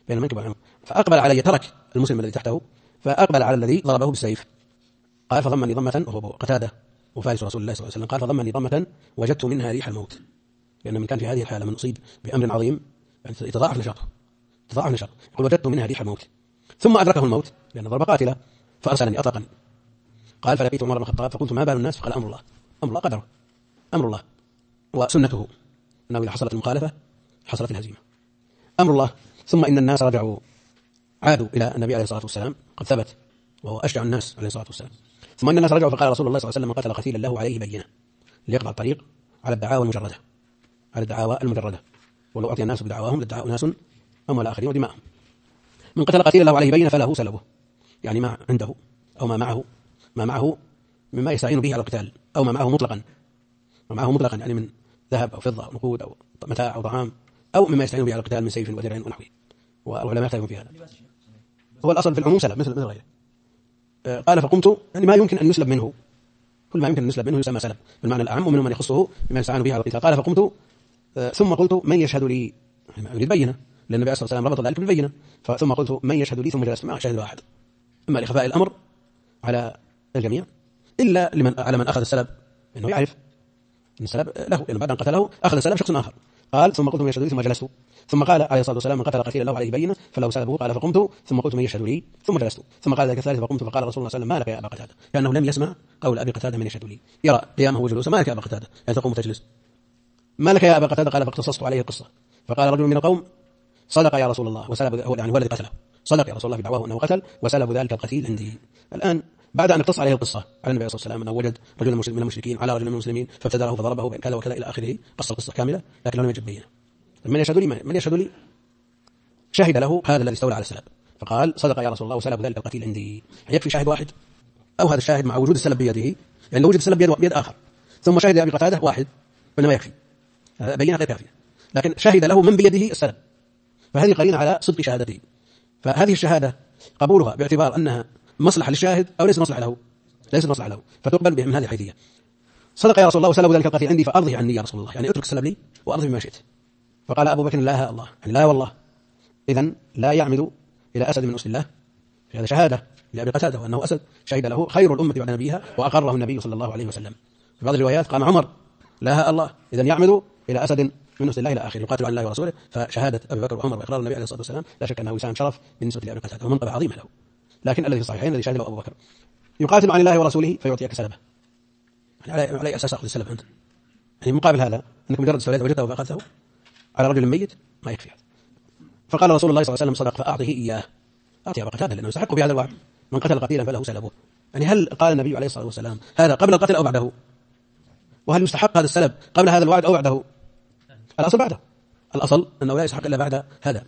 فأقبل علي، ترك المسلم الذي تحته فأقبل على الذي ضربه بالسيف. قال: فضمني ضمة، وهو قتادة وفارس رسول الله صلى الله عليه وسلم. قال: فضمني ضمة وجدت منها ريح الموت، لأن من كان في هذه الحالة من أصيب بأمر عظيم يعني يتضاعف نشاطه. يقول: وجدت منها ريح الموت، ثم أدركه الموت لأن ضرب قاتلة فأرسلني أطلقني. قال: فلقيت عمر بن الخطاب فقلت: ما بال الناس؟ فقال: أمر الله قدره، أمر الله وسنته، أنه إذا حصلت المخالفة حصلت الهزيمة، أمر الله. ثم إن الناس عادوا إلى النبي عليه الصلاة والسلام، قد ثبت وهو أشجع الناس عليه الصلاة والسلام. ثم إن الناس رجعوا فقال رسول الله صلى الله عليه وسلم: قتل قتيلا له عليه بينة، ليقطع الطريق على الدعاوى المجردة، ولو أعطي الناس بدعواهم لادعى أناس أموال آخرين ودماءهم. من قتل قتيلا له عليه بينة فله سلبه، يعني ما عنده أو ما معه مما يستعين به على القتال، أو ما معه مطلقا يعني من ذهب أو فضة أو نقود أو متاع أو طعام، أو مما يستعين به على القتال من سيف ودرع ونحوه. والعلماء يختلفون في هذا. هو الأصل في العموم سلب مثل غيره. قال: فقمت، يعني ما يمكن أن يسلب منه، كل ما يمكن أن يسلب منه يسمى سلب بالمعنى الأعم، ومنهم من يخصه بما يستعان به على القتال. قال: فقمت ثم قلت: من يشهد لي؟ يريد بينة، لأن النبي صلى الله عليه وسلم ربط ذلك بالبينة. ثم قلت: من يشهد لي؟ ثم جلست، ما شهد واحد، إما لخفاء الأمر على الجميع إلا على من أخذ السلب، إنه يعرف أن السلب له، لأنه بعد أن قتله أخذ السلب شخص آخر، قال ثم قلت من يشهد لي ثم جلست. ثم قال عليه الصلاة والسلام من قتل قتيلا له عليه بينة فلو سلبه. قال فقمت ثم قلت من يشهد لي ثم جلست. ثم قال ذلك الثالث فقمت فقال رسول الله صلى الله عليه وسلم ما لك يا أبا قتادة، كأنه لم يسمع قول أبي قتادة من يشهد لي، يرى قيامه وجلوسه. ما لك يا أبا قتادة يعني تقوم تجلس، ما لك يا أبا قتادة؟ قال فاقتصصت عليه القصة. فقال رجل من القوم صدق يا رسول الله وسلب، يعني هو الذي قتله، صدق يا رسول الله في دعواه أنه قتل وسلب ذلك القتيل عندي. الآن بعد أن اقتص عليه القصة على النبي صلى الله عليه وسلم أنه وجد رجلا من المشركين على رجل من المسلمين فابتدره فضربه كذا وكذا إلى آخره، قص القصة كاملة لكن لم يجب بينه. من يشهد لي؟ من يشهد لي؟ شهد له هذا الذي استولى على السلب فقال صدق يا رسول الله وسلب ذلك القتيل عندي. يكفي شاهد واحد أو هذا الشاهد مع وجود السلب بيده، يعني لو وجد السلب بيد آخر ثم شهد أبي قتادة واحد فإنما يكفي، بينة غير كافية، لكن شهد له من بيده السلب، فهذه قرينة على صدق شهادته. فهذه الشهادة قبولها باعتبار أنها مصلحة للشاهد أو ليس مصلحة له، ليست مصلحة له، فتقبل به من هذه الحيثية. صدق يا رسول الله وسلب ذلك القتيل عندي فأرضه عني يا رسول الله، يعني اترك السلب لي وأرضه بما شئت. فقال أبو بكر لا الله، يعني لا والله، إذن لا يعمد إلى أسد من أسد الله، في هذا شهادة لأبي قتادة وأنه أسد شهد له خير الأمة بعد نبيها وأقره النبي صلى الله عليه وسلم. في بعض الروايات قام عمر لا الله، إذن يعمد إلى أسد من أسد الله إلى آخره، يقاتل عن الله ورسوله. فشهادة أبي بكر وعمر وإقرار النبي عليه الصلاة والسلام لا شك أنه وسام شرف بالنسبة لأبي قتادة ومنقبة عظيمة له، لكن الذي في الصحيحين الذي شهد له أبو بكر يقاتل عن الله ورسوله فيعطيك سلبه، يعني على أي أساس أخذ السلب أنت؟ يعني مقابل هذا أنك مجرد استوليت وجدته فأخذته على رجل ميت ما يكفي هذا. فقال رسول الله صلى الله عليه وسلم صدق فأعطه إياه، أعطي أبا قتادة لأنه يستحق بهذا الوعد، من قتل قتيلا فله سلبه. يعني هل قال النبي عليه الصلاة والسلام هذا قبل القتل أو بعده؟ وهل يستحق هذا السلب قبل هذا الوعد أو بعده؟ الأصل بعده، الأصل أنه لا يستحق إلا بعد هذا،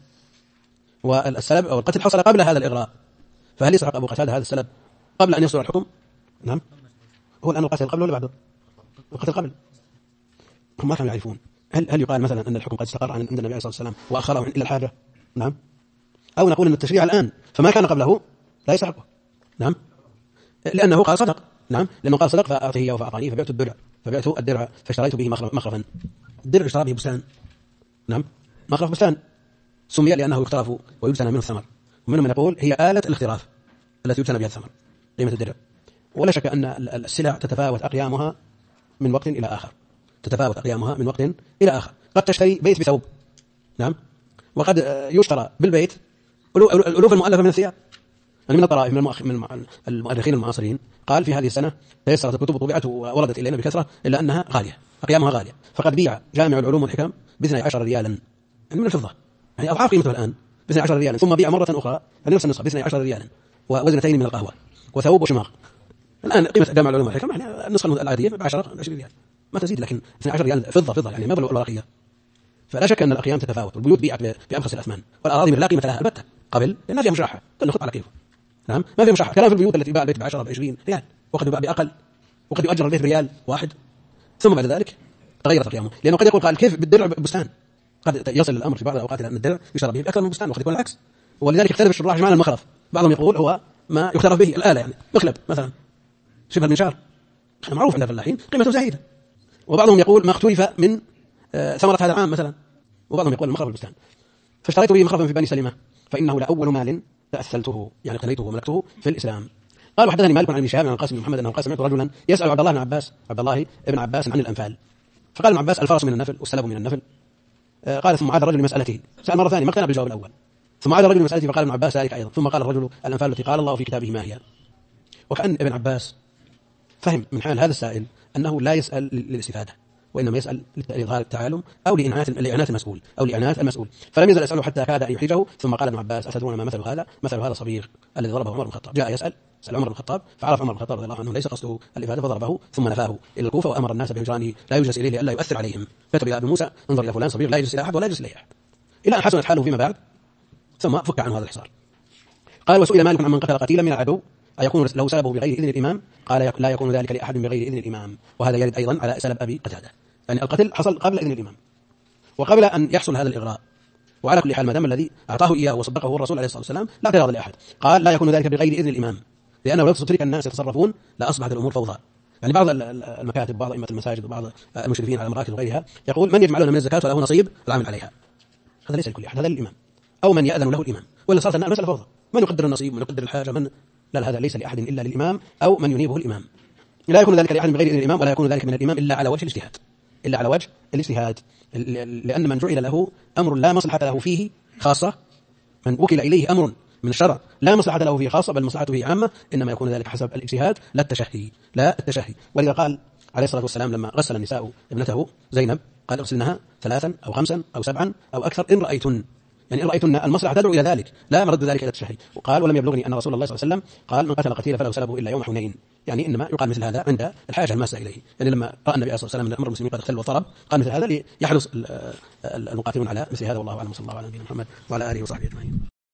والسلب أو القتل حصل قبل هذا الإغراء، فهل يستحق أبو قتادة هذا السلب قبل أن يصدر الحكم؟ نعم، هو الآن القتل قبل ولا بعده؟ القتل قبل. هم ما كانوا يعرفون هل يقال مثلا أن الحكم قد استقر عند النبي عليه الصلاة والسلام وأخره إلى الحاجة؟ نعم، أو نقول أن التشريع الآن فما كان قبله لا يستحقه. نعم، لأنه قال صدق. نعم، لأنه قال صدق فأعطيه إياه وفأعطاني فبعت الدرع فاشتريت به مخرفا. الدرع اشترى به بستان، نعم، مخرف بستان سمي لأنه يخترف ويجتنى منه الثمر، ومنهم من يقول هي آلة الاختراف التي يجتنى بها الثمر قيمة الدرع. ولا شك أن السلع تتفاوت أقيامها من وقت إلى آخر، تتفاوت أقيامها من وقت إلى آخر. قد تشتري بيت بثوب، نعم، وقد يشترى بالبيت ألوف المؤلفة من الثياب. يعني من الطرائف من المؤرخين المعاصرين قال في هذه السنة تيسرت الكتب وطبعت ووردت إلينا بكثرة إلا أنها غالية، أقيامها غالية، فقد بيع جامع العلوم والحكم ب12 ريالا، يعني من الفضة، يعني أضعاف قيمته الآن ب12 ريالا، ثم بيع مرة أخرى يعني نفس النسخة ب12 ريالا ووزنتين من القهوة وثوب وشماغ. الآن قيمة جامع العلوم والحكم يعني النسخة العادية ب10 20 ريال ما تزيد، لكن 12 ريال فضة يعني ما بالورقية. فلا شك أن الأقيام تتفاوت، والبيوت بيعت بأبخس الأثمان، والأراضي لا قيمة لها البتة قبل لأنها فيها مشاحة، كل خط على كيفه. نعم، ما في مشاحة، كلام في البيوت التي باع البيت ب10 ب20 ريال، وقد يباع بأقل، وقد يؤجر البيت ريال واحد، ثم بعد ذلك تغيرت القيامة، لأنه قد يقول قال كيف بالدرع بستان، قد يصل الأمر في بعض الأوقات أن الدرع يشترى به أكثر من بستان، وقد يكون العكس. ولذلك يختلف الشراح في معنى المخرف، بعضهم يقول هو ما يختلف به الآلة، يعني مخلب مثلا شبه المنشار معروف عند الفلاحين قيمته زهيدة، وبعضهم يقول ما اختلف من ثمرة هذا العام مثلا، وبعضهم يقول المخرف البستان. فاشتريت به مخرفا في بني سلمة فإنه لأول مال تأثلته، يعني اقتنيته وملكته في الإسلام. قال وحدثني مالك عن ابن شهاب عن القاسم بن محمد أنه قال سمعت رجلا يسأل عبد الله بن عباس عن الأنفال، فقال ابن عباس الفرس من النفل والسلب من النفل. قال ثم عاد الرجل لمسألته، سأل مرة ثانية ما اقتنع بالجواب الأول، ثم عاد الرجل لمسألته فقال ابن عباس ذلك أيضا، ثم قال الرجل الأنفال التي قال الله في كتابه ما هي. وكأن ابن عباس فهم من حال هذا السائل أنه لا يسأل للاستفادة، وإنما يسأل لإظهار التعالم أو لإعنات المسؤول أو لإعنات المسؤول، فلم يزل يسأله حتى كاد أن يحرجه. ثم قال ابن عباس أتدرون ما مثل هذا صبيغ الذي ضربه عمر بن الخطاب. جاء يسأل عمر بن الخطاب، فعرف عمر بن الخطاب رضي الله عنه ليس قصده الإفادة فضربه ثم نفاه إلى الكوفة وأمر الناس بهجرانه لا يجلس إليه لئلا يؤثر عليهم. كتب إلى أبي موسى انظر إلى فلان صبيغ لا يجلس إلى أحد ولا يجلس إليه أحد، إلى أن حسنت حاله فيما بعد ثم فك عنه هذا الحصار. قال وسئل مالك عن من قتل قتيلا من العدو أيكون له سلبه بغير إذن الإمام؟ قال لا يكون ذلك لأحد بغير إذن الإمام، وهذا يرد أيضا على سلب أبي قتادة، يعني القتل حصل قبل إذن الإمام وقبل أن يحصل هذا الإغراء. وعلى كل حال ما دام الذي أعطاه إياه وصدقه الرسول عليه الصلاة والسلام لا اعتراض لأحد. قال لا يكون ذلك بغير إذن الإمام، لأنه لو ترك الناس يتصرفون لأصبحت الأمور فوضى. يعني بعض المكاتب بعض أئمة المساجد وبعض المشرفين على المراكز وغيرها يقول من يجمع له من الزكاة وله نصيب العامل عليها، هذا ليس لكل أحد، هذا للإمام أو من يأذن له الإمام، ولا صارت المسألة فوضى، من يقدر النصيب من يقدر الحاجة من لا، هذا ليس لأحد إلا للإمام أو من ينيبه الإمام. لا يكون ذلك لأحد بغير إذن الإمام، ولا يكون ذلك من الإمام إلا على وجه الاجتهاد، إلا على وجه الاجتهاد، لأن من جعل له أمر لا مصلحة له فيه خاصة، من وكل إليه أمر من الشرع لا مصلحة له فيه خاصة بل مصلحته فيه عامة، إنما يكون ذلك حسب الاجتهاد لا التشهي. ولذا قال عليه الصلاة والسلام لما غسل النساء ابنته زينب قال اغسلنها 3 أو 5 أو 7 أو أكثر إن رأيتن، يعني إن رأيتن المصلحة تدعو إلى ذلك لا مرد ذلك إلى التشهي. وقال ولم يبلغني أن رسول الله صلى الله عليه وسلم قال من قتل قتيلا فله سلبه إلا يوم حنين، يعني إنما يقال مثل هذا عند الحاجة الماسة إليه، يعني لما رأى النبي صلى الله عليه وسلم أمر المسلمين قد اختل وضرب قال مثل هذا ليحرص المقاتلون على مثل هذا. والله أعلم، صلى الله على نبينا محمد وعلى آله وصحبه أجمعين.